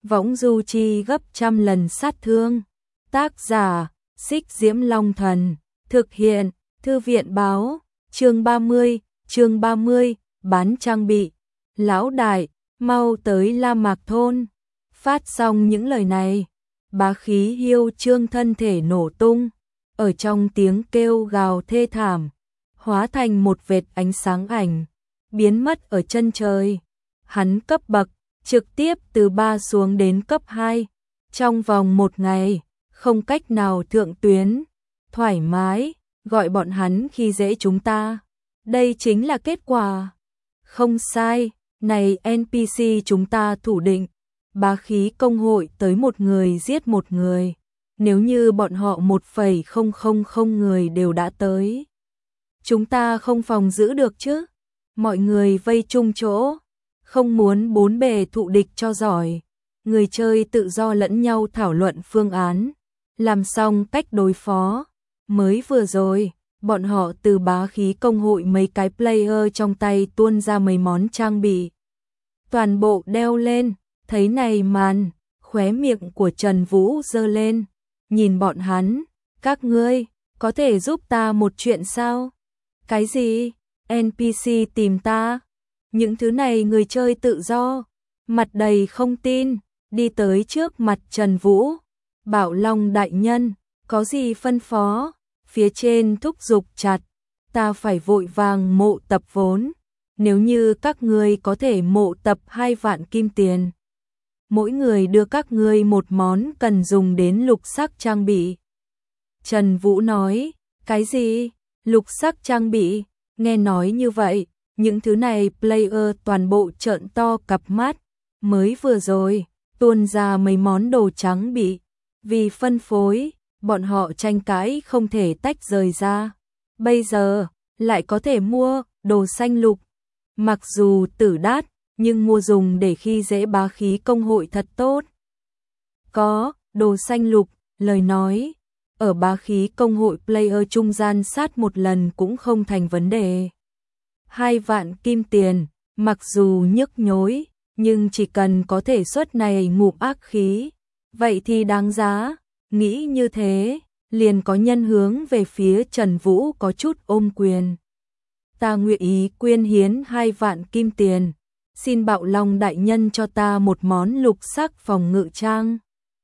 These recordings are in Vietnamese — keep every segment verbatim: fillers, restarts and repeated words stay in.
võng du chi gấp trăm lần sát thương. Tác giả, Xích Diễm Long Thần. Thực hiện, Thư viện báo. Chương ba mươi, chương ba mươi, bán trang bị. Lão đại, mau tới La Mạc thôn. Phát xong những lời này, bá khí hiêu trương thân thể nổ tung, ở trong tiếng kêu gào thê thảm, hóa thành một vệt ánh sáng ảnh, biến mất ở chân trời. Hắn cấp bậc, trực tiếp từ ba xuống đến cấp hai, trong vòng một ngày, không cách nào thượng tuyến, thoải mái, gọi bọn hắn khi dễ chúng ta. Đây chính là kết quả. Không sai, này en pê xê chúng ta thủ định, bá khí công hội tới một người giết một người. Nếu như bọn họ một phẩy không không không người đều đã tới, chúng ta không phòng giữ được chứ. Mọi người vây chung chỗ, không muốn bốn bề thụ địch cho giỏi. Người chơi tự do lẫn nhau thảo luận phương án, làm xong cách đối phó. Mới vừa rồi, bọn họ từ bá khí công hội mấy cái player trong tay tuôn ra mấy món trang bị, toàn bộ đeo lên. Thấy này màn, khóe miệng của Trần Vũ giơ lên, nhìn bọn hắn, các ngươi, có thể giúp ta một chuyện sao? Cái gì? en pê xê tìm ta? Những thứ này người chơi tự do, mặt đầy không tin, đi tới trước mặt Trần Vũ. Bảo Long đại nhân, có gì phân phó? Phía trên thúc giục chặt, ta phải vội vàng mộ tập vốn. Nếu như các ngươi có thể mộ tập hai vạn kim tiền, mỗi người đưa các ngươi một món cần dùng đến lục sắc trang bị. Trần Vũ nói, cái gì? Lục sắc trang bị? Nghe nói như vậy, những thứ này player toàn bộ trợn to cặp mắt. Mới vừa rồi, tuôn ra mấy món đồ trắng bị, vì phân phối, bọn họ tranh cãi không thể tách rời ra. Bây giờ, lại có thể mua đồ xanh lục. Mặc dù tử đát, nhưng mua dùng để khi dễ bá khí công hội thật tốt. Có, đồ xanh lục, lời nói, ở bá khí công hội player trung gian sát một lần cũng không thành vấn đề. Hai vạn kim tiền, mặc dù nhức nhối, nhưng chỉ cần có thể xuất này ngụm ác khí, vậy thì đáng giá. Nghĩ như thế, liền có nhân hướng về phía Trần Vũ có chút ôm quyền. Ta nguyện ý quyên hiến hai vạn kim tiền, xin Bạo Long đại nhân cho ta một món lục sắc phòng ngự trang.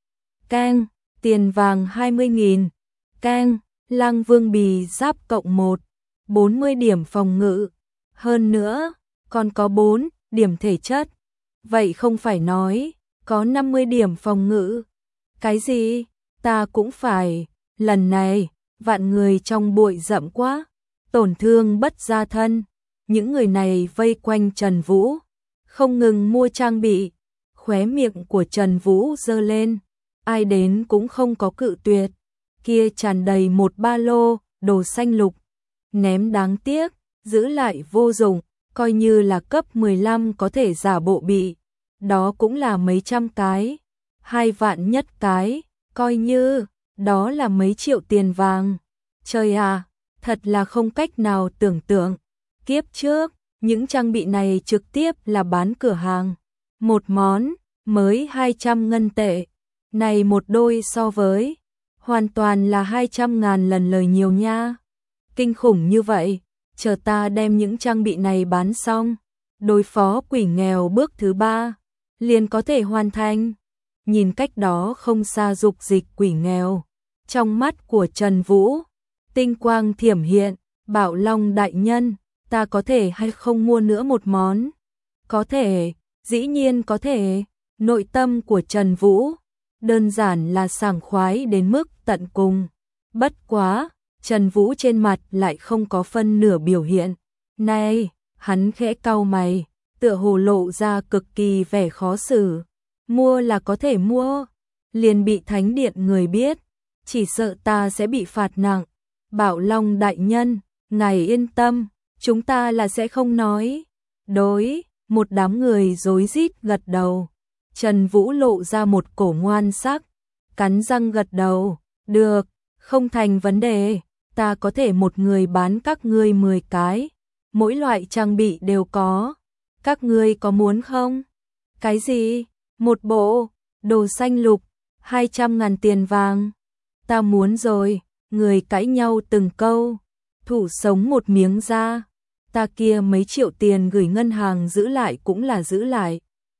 Keng, tiền vàng hai mươi nghìn. Keng, Lang Vương bì giáp cộng một, bốn mươi điểm phòng ngự. Hơn nữa, còn có bốn điểm thể chất. Vậy không phải nói, có năm mươi điểm phòng ngự. Cái gì? Ta cũng phải, lần này, vạn người trong bụi rậm quá, tổn thương bất gia thân. Những người này vây quanh Trần Vũ, không ngừng mua trang bị. Khóe miệng của Trần Vũ giơ lên, ai đến cũng không có cự tuyệt. Kia tràn đầy một ba lô, đồ xanh lục, ném đáng tiếc, giữ lại vô dụng, coi như là cấp mười lăm có thể giả bộ bị. Đó cũng là mấy trăm cái, hai vạn nhất cái, coi như, đó là mấy triệu tiền vàng. Trời à, thật là không cách nào tưởng tượng. Kiếp trước, những trang bị này trực tiếp là bán cửa hàng. Một món, mới hai trăm ngân tệ. Này một đôi so với, hoàn toàn là hai trăm ngàn lần lời nhiều nha. Kinh khủng như vậy, chờ ta đem những trang bị này bán xong, đối phó quỷ nghèo bước thứ ba, liền có thể hoàn thành. Nhìn cách đó không xa dục dịch quỷ nghèo, trong mắt của Trần Vũ, tinh quang thiểm hiện. Bảo Long đại nhân, ta có thể hay không mua nữa một món? Có thể, dĩ nhiên có thể. Nội tâm của Trần Vũ đơn giản là sảng khoái đến mức tận cùng. Bất quá, Trần Vũ trên mặt lại không có phân nửa biểu hiện. Này, hắn khẽ cau mày, tựa hồ lộ ra cực kỳ vẻ khó xử. Mua là có thể mua, liền bị thánh điện người biết, chỉ sợ ta sẽ bị phạt nặng. Bảo Long đại nhân, ngài yên tâm, chúng ta là sẽ không nói. Đối, một đám người rối rít gật đầu. Trần Vũ lộ ra một cổ ngoan sắc, cắn răng gật đầu. Được, không thành vấn đề, ta có thể một người bán các ngươi mười cái, mỗi loại trang bị đều có. Các ngươi có muốn không? Cái gì? Một bộ? Đồ xanh lục, hai trăm ngàn tiền vàng. Ta muốn rồi, người cãi nhau từng câu, thủ sống một miếng da. Ta kia mấy triệu tiền gửi ngân hàng giữ lại cũng là giữ lại.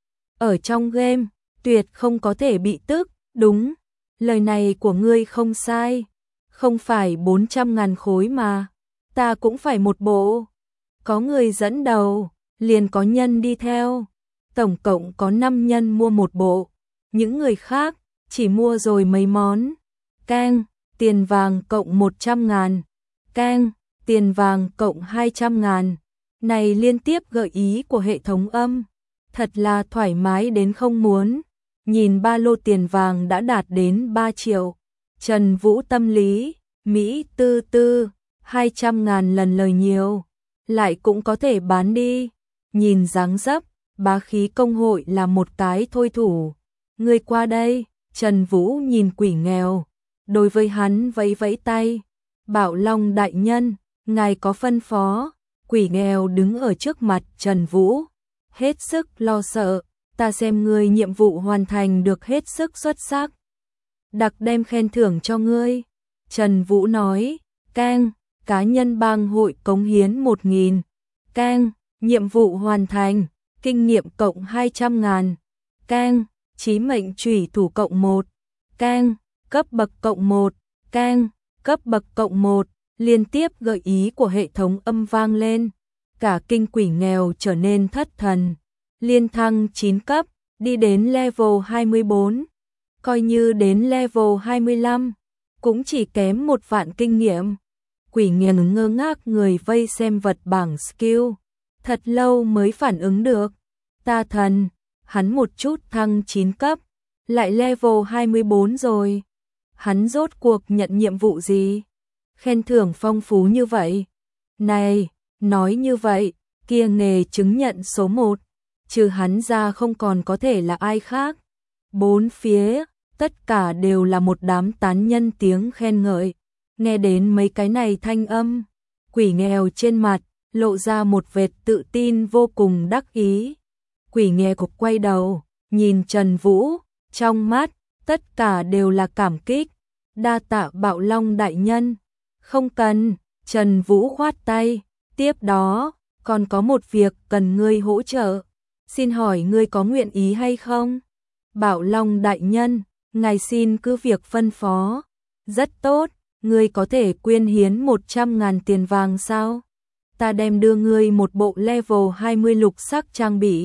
Ở trong game, tuyệt không có thể bị tức, đúng, lời này của ngươi không sai. Không phải bốn trăm ngàn khối mà, ta cũng phải một bộ. Có người dẫn đầu, liền có nhân đi theo. Tổng cộng có năm nhân mua một bộ, những người khác chỉ mua rồi mấy món. Keng, tiền vàng cộng một trăm ngàn. Keng, tiền vàng cộng hai trăm ngàn. Này liên tiếp gợi ý của hệ thống âm, thật là thoải mái đến không muốn. Nhìn ba lô tiền vàng đã đạt đến ba triệu. Trần Vũ tâm lý, Mỹ tư tư, hai trăm ngàn lần lời nhiều, lại cũng có thể bán đi. Nhìn dáng dấp, bá khí công hội là một cái thôi thủ. Người qua đây, Trần Vũ nhìn quỷ nghèo, đối với hắn vẫy vẫy tay. Bảo Long đại nhân, ngài có phân phó. Quỷ nghèo đứng ở trước mặt Trần Vũ, hết sức lo sợ. Ta xem ngươi nhiệm vụ hoàn thành được hết sức xuất sắc, đặc đem khen thưởng cho ngươi. Trần Vũ nói, keng, cá nhân bang hội cống hiến một nghìn. Keng, nhiệm vụ hoàn thành, kinh nghiệm cộng hai trăm ngàn. Keng, chí mệnh chủy thủ cộng một. Keng, cấp bậc cộng một. Keng, cấp bậc cộng một. Liên tiếp gợi ý của hệ thống âm vang lên, cả kinh quỷ nghèo trở nên thất thần. Liên thăng chín cấp, đi đến level hai mươi bốn, coi như đến level hai mươi lăm, cũng chỉ kém một vạn kinh nghiệm. Quỷ nghèo ngơ ngác người vây xem vật bảng skill, thật lâu mới phản ứng được. Ta thần, hắn một chút thăng chín cấp, lại level hai mươi bốn rồi. Hắn rốt cuộc nhận nhiệm vụ gì? Khen thưởng phong phú như vậy. Này, nói như vậy, kia nghề chứng nhận số một, trừ hắn ra không còn có thể là ai khác. Bốn phía, tất cả đều là một đám tán nhân tiếng khen ngợi. Nghe đến mấy cái này thanh âm, quỷ nghèo trên mặt lộ ra một vệt tự tin vô cùng đắc ý. Quỷ nghèo cục quay đầu, nhìn Trần Vũ, trong mắt tất cả đều là cảm kích. Đa tạ Bảo Long đại nhân. Không cần, Trần Vũ khoát tay. Tiếp đó, còn có một việc cần ngươi hỗ trợ. Xin hỏi ngươi có nguyện ý hay không? Bảo Long đại nhân, ngài xin cứ việc phân phó. Rất tốt, ngươi có thể quyên hiến một trăm ngàn tiền vàng sao? Ta đem đưa ngươi một bộ level hai mươi lục sắc trang bị.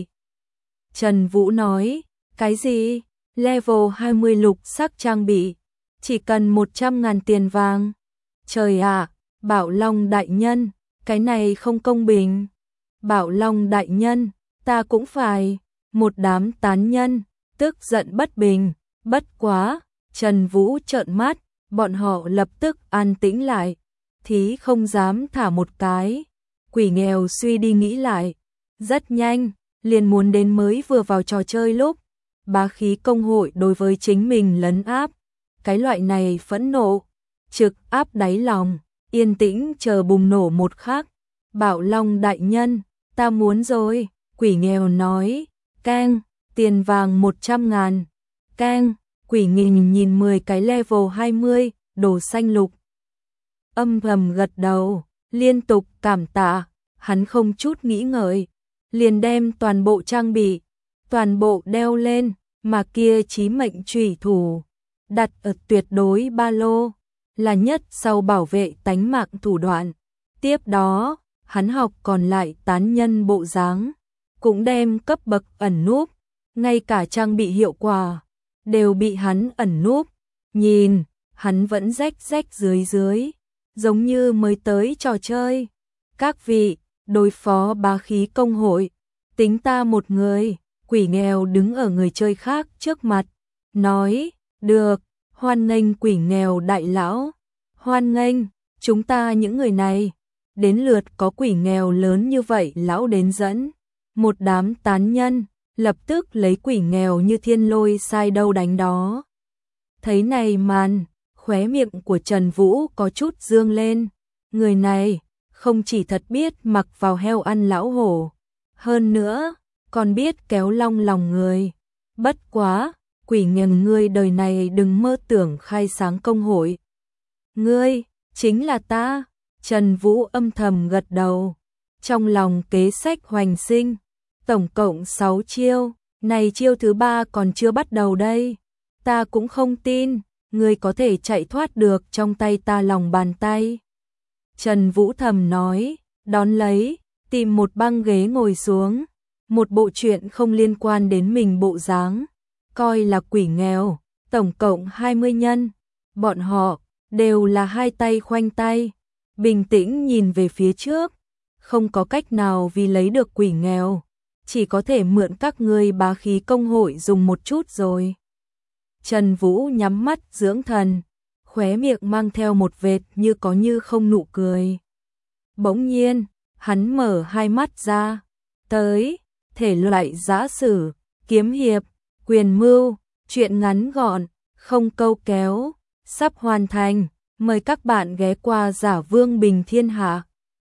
Trần Vũ nói, cái gì? Level hai mươi lục sắc trang bị, chỉ cần một trăm ngàn tiền vàng. Trời ạ, Bảo Long đại nhân, cái này không công bình. Bảo Long đại nhân, ta cũng phải. Một đám tán nhân, tức giận bất bình. Bất quá, Trần Vũ trợn mắt, bọn họ lập tức an tĩnh lại. Thí không dám thả một cái. Quỷ nghèo suy đi nghĩ lại. Rất nhanh, liền muốn đến mới vừa vào trò chơi lúc. Bá khí công hội đối với chính mình lấn áp. Cái loại này phẫn nộ, trực áp đáy lòng, yên tĩnh chờ bùng nổ một khắc. Bảo Long đại nhân, ta muốn rồi. Quỷ nghèo nói, keng, tiền vàng một trăm ngàn. Keng, quỷ nghìn nhìn mười cái level hai mươi, đồ xanh lục. Âm thầm gật đầu, liên tục cảm tạ, hắn không chút nghĩ ngợi, liền đem toàn bộ trang bị, toàn bộ đeo lên, mà kia chí mệnh chủy thủ, đặt ở tuyệt đối ba lô, là nhất sau bảo vệ tánh mạng thủ đoạn. Tiếp đó, hắn học còn lại tán nhân bộ dáng, cũng đem cấp bậc ẩn núp, ngay cả trang bị hiệu quả, đều bị hắn ẩn núp. Nhìn, hắn vẫn rách rách dưới dưới, giống như mới tới trò chơi. Các vị, đối phó bá khí công hội, tính ta một người. Quỷ nghèo đứng ở người chơi khác trước mặt, nói, được, hoan nghênh quỷ nghèo đại lão, hoan nghênh, chúng ta những người này, đến lượt có quỷ nghèo lớn như vậy lão đến dẫn. Một đám tán nhân, lập tức lấy quỷ nghèo như thiên lôi sai đâu đánh đó. Thấy này màn, khóe miệng của Trần Vũ có chút dương lên, người này, không chỉ thật biết mặc vào heo ăn lão hổ, hơn nữa, còn biết kéo long lòng người. Bất quá, quỷ nghèo ngươi đời này đừng mơ tưởng khai sáng công hội. Ngươi, chính là ta, Trần Vũ âm thầm gật đầu, trong lòng kế sách hoành sinh, tổng cộng sáu chiêu, này chiêu thứ ba còn chưa bắt đầu đây, ta cũng không tin, ngươi có thể chạy thoát được trong tay ta lòng bàn tay. Trần Vũ thầm nói, đón lấy, tìm một băng ghế ngồi xuống, một bộ chuyện không liên quan đến mình bộ dáng, coi là quỷ nghèo, tổng cộng hai mươi nhân, bọn họ đều là hai tay khoanh tay, bình tĩnh nhìn về phía trước, không có cách nào vì lấy được quỷ nghèo, chỉ có thể mượn các ngươi bá khí công hội dùng một chút rồi. Trần Vũ nhắm mắt dưỡng thần, khóe miệng mang theo một vệt như có như không nụ cười. Bỗng nhiên, hắn mở hai mắt ra, tới, thể loại giã sử, kiếm hiệp, quyền mưu, chuyện ngắn gọn, không câu kéo, sắp hoàn thành, mời các bạn ghé qua Giả Vương Bình Thiên Hạ.